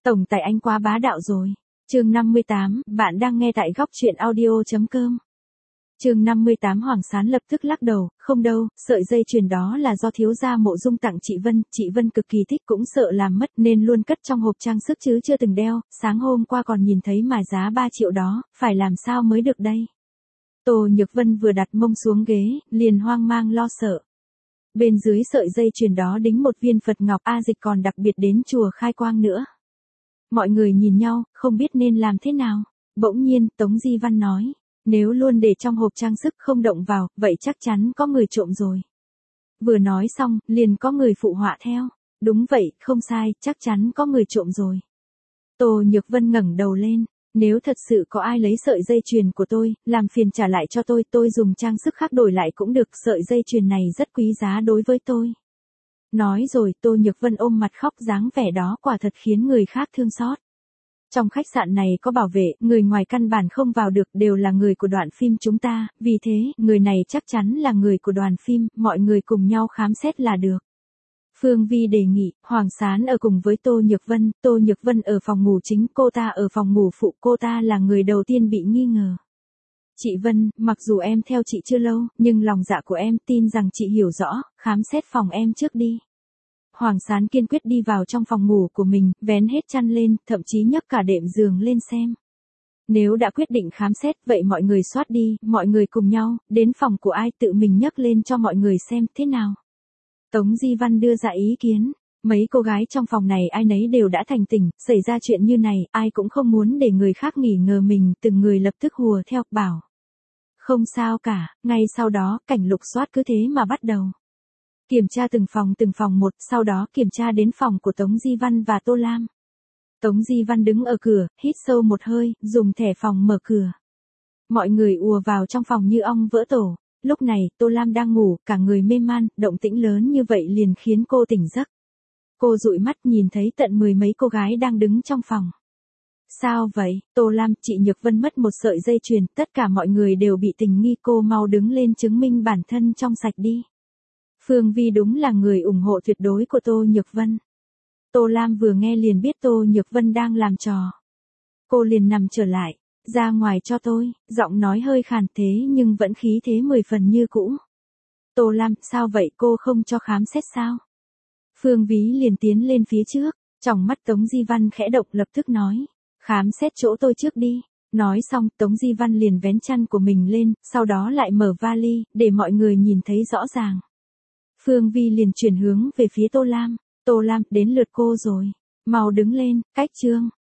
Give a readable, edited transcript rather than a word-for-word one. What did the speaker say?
Tổng tài anh quá bá đạo rồi. Chương 58, bạn đang nghe tại góc truyện audio.com. Chương 58 Hoàng Sán lập tức lắc đầu, không đâu, sợi dây chuyền đó là do thiếu gia Mộ Dung tặng chị Vân cực kỳ thích cũng sợ làm mất nên luôn cất trong hộp trang sức chứ chưa từng đeo, sáng hôm qua còn nhìn thấy mài giá 3 triệu đó, phải làm sao mới được đây. Tô Nhược Vân vừa đặt mông xuống ghế, liền hoang mang lo sợ. Bên dưới sợi dây chuyền đó đính một viên Phật ngọc A Dịch còn đặc biệt đến chùa khai quang nữa. Mọi người nhìn nhau, không biết nên làm thế nào. Bỗng nhiên, Tống Di Văn nói, nếu luôn để trong hộp trang sức không động vào, vậy chắc chắn có người trộm rồi. Vừa nói xong, liền có người phụ họa theo. Đúng vậy, không sai, chắc chắn có người trộm rồi. Tô Nhược Vân ngẩng đầu lên, nếu thật sự có ai lấy sợi dây chuyền của tôi, làm phiền trả lại cho tôi dùng trang sức khác đổi lại cũng được, sợi dây chuyền này rất quý giá đối với tôi. Nói rồi Tô Nhược Vân ôm mặt khóc, dáng vẻ đó quả thật khiến người khác thương xót. Trong khách sạn này có bảo vệ, người ngoài căn bản không vào được, đều là người của đoàn phim chúng ta, vì thế, người này chắc chắn là người của đoàn phim, mọi người cùng nhau khám xét là được. Phương Vi đề nghị, Hoàng Sán ở cùng với Tô Nhược Vân ở phòng ngủ chính, cô ta ở phòng ngủ phụ, cô ta là người đầu tiên bị nghi ngờ. Chị Vân, mặc dù em theo chị chưa lâu, nhưng lòng dạ của em tin rằng chị hiểu rõ, khám xét phòng em trước đi. Hoàng Sán kiên quyết đi vào trong phòng ngủ của mình, vén hết chăn lên, thậm chí nhấc cả đệm giường lên xem. Nếu đã quyết định khám xét, vậy mọi người soát đi, mọi người cùng nhau, đến phòng của ai tự mình nhấc lên cho mọi người xem, thế nào? Tống Di Văn đưa ra ý kiến, mấy cô gái trong phòng này ai nấy đều đã thành tỉnh, xảy ra chuyện như này, ai cũng không muốn để người khác nghi ngờ mình, từng người lập tức hùa theo, bảo. Không sao cả, ngay sau đó, cảnh lục soát cứ thế mà bắt đầu. Kiểm tra từng phòng một, sau đó kiểm tra đến phòng của Tống Di Văn và Tô Lam. Tống Di Văn đứng ở cửa, hít sâu một hơi, dùng thẻ phòng mở cửa. Mọi người ùa vào trong phòng như ong vỡ tổ. Lúc này, Tô Lam đang ngủ, cả người mê man, động tĩnh lớn như vậy liền khiến cô tỉnh giấc. Cô dụi mắt nhìn thấy tận 10 mấy cô gái đang đứng trong phòng. Sao vậy, Tô Lam, chị Nhược Vân mất một sợi dây chuyền, tất cả mọi người đều bị tình nghi, cô mau đứng lên chứng minh bản thân trong sạch đi. Phương Vi đúng là người ủng hộ tuyệt đối của Tô Nhược Vân. Tô Lam vừa nghe liền biết Tô Nhược Vân đang làm trò. Cô liền nằm trở lại, ra ngoài cho tôi, giọng nói hơi khàn thế nhưng vẫn khí thế 10 phần như cũ. Tô Lam, sao vậy, cô không cho khám xét sao? Phương Ví liền tiến lên phía trước, trong mắt Tống Di Văn khẽ động lập tức nói, khám xét chỗ tôi trước đi. Nói xong, Tống Di Văn liền vén chăn của mình lên, sau đó lại mở vali, để mọi người nhìn thấy rõ ràng. Phương Vi liền chuyển hướng về phía Tô Lam, đến lượt cô rồi, mau đứng lên, cách chương.